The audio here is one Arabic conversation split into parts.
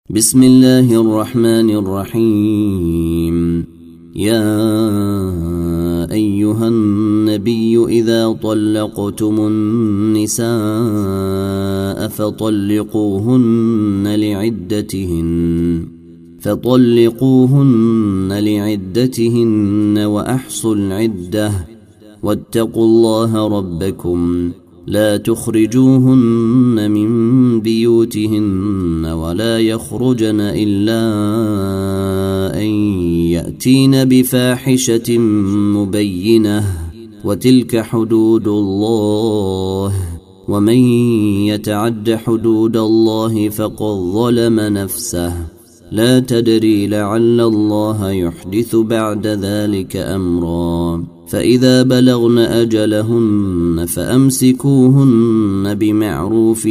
بسم الله الرحمن الرحيم. يا أيها النبي إذا طلقتم النساء فطلقوهن لعدتهن وأحصوا العدة واتقوا الله ربكم لا تخرجوهن من بيوتهن ولا يخرجن إلا أن يأتين بفاحشة مبينة وتلك حدود الله ومن يتعد حدود الله فقد ظلم نفسه لا تدري لعل الله يحدث بعد ذلك أمرا. فإذا بلغن أجلهن فأمسكوهن بمعروف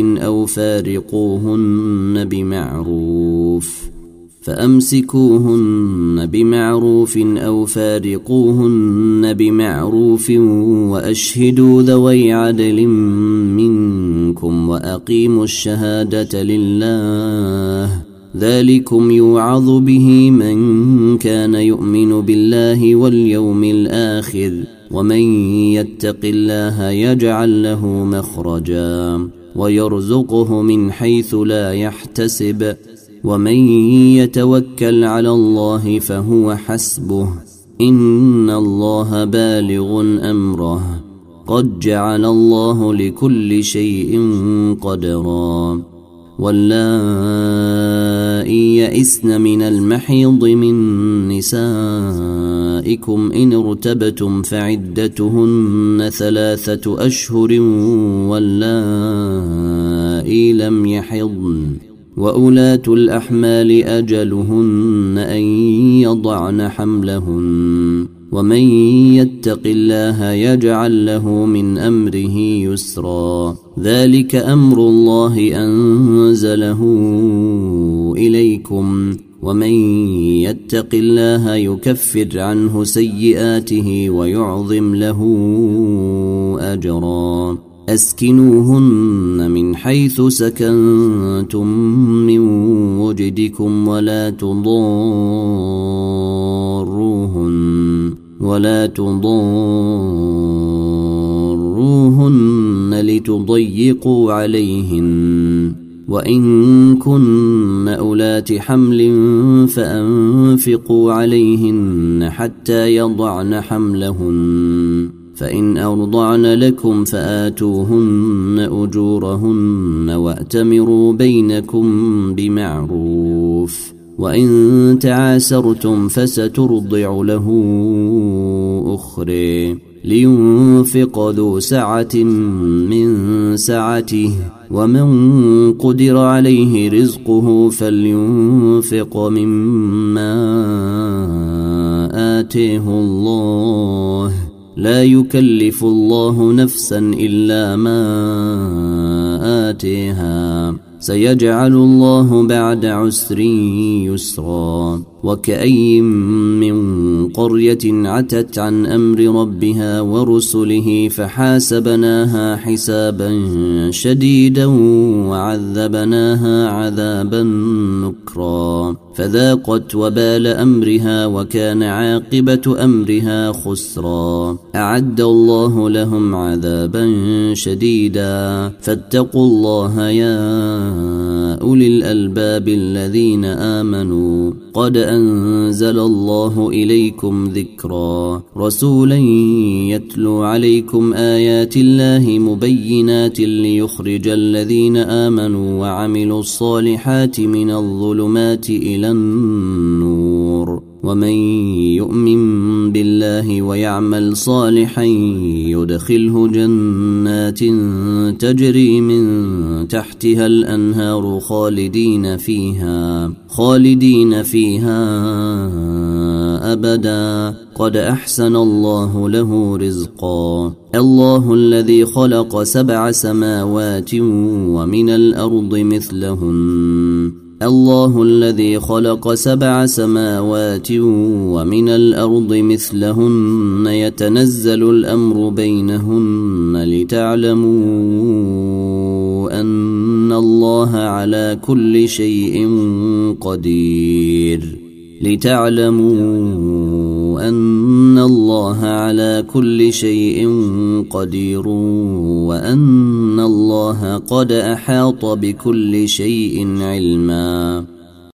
أو فارقوهن بمعروف وأشهدوا ذوي عدل منكم وأقيموا الشهادة لله ذلكم يوعظ به من كان يؤمن بالله واليوم الآخر ومن يتق الله يجعل له مخرجا ويرزقه من حيث لا يحتسب ومن يتوكل على الله فهو حسبه إن الله بالغ أمره قد جعل الله لكل شيء قدرا. واللائي يئسن من المحيض من نسائكم إن ارتبتم فعدتهن 3 أشهر واللائي لم يحضن وأولات الأحمال أجلهن أن يضعن حملهن ومن يتق الله يجعل له من أمره يسرا ذلك أمر الله أنزله إليكم ومن يتق الله يكفر عنه سيئاته ويعظم له أجرا. أسكنوهن من حيث سكنتم من وجدكم ولا تضاروهن لتضيقوا عليهن وإن كن أولات حمل فأنفقوا عليهن حتى يضعن حملهن فإن أرضعن لكم فآتوهن أجورهن وأتمروا بينكم بمعروف وإن تعاسرتم فسترضع له أخرى لينفق ذو سعة من سعته ومن قدر عليه رزقه فلينفق مما آتيه الله لا يكلف الله نفسا إلا ما آتيها سيجعل الله بعد عسر يسرا. وكأي من قرية عتت عن أمر ربها ورسله فحاسبناها حسابا شديدا وعذبناها عذابا نكرا فذاقت وبال أمرها وكان عاقبة أمرها خسرا. أعد الله لهم عذابا شديدا فاتقوا الله يا أولي الألباب الذين آمنوا قد أنزل الله إليكم ذكرا رسولا يتلو عليكم آيات الله مبينات ليخرج الذين آمنوا وعملوا الصالحات من الظلمات إلى النور ومن يؤمن بالله ويعمل صالحا يدخله جنات تجري من تحتها الأنهار خالدين فيها أبدا قد أحسن الله له رزقا. الله الذي خلق 7 سماوات ومن الأرض مثلهن الله الذي خلق 7 سماوات ومن الأرض مثلهن يتنزل الأمر بينهن لتعلموا أن الله على كل شيء قدير لتعلموا أن الله على كل شيء قدير وأن الله قد أحاط بكل شيء علما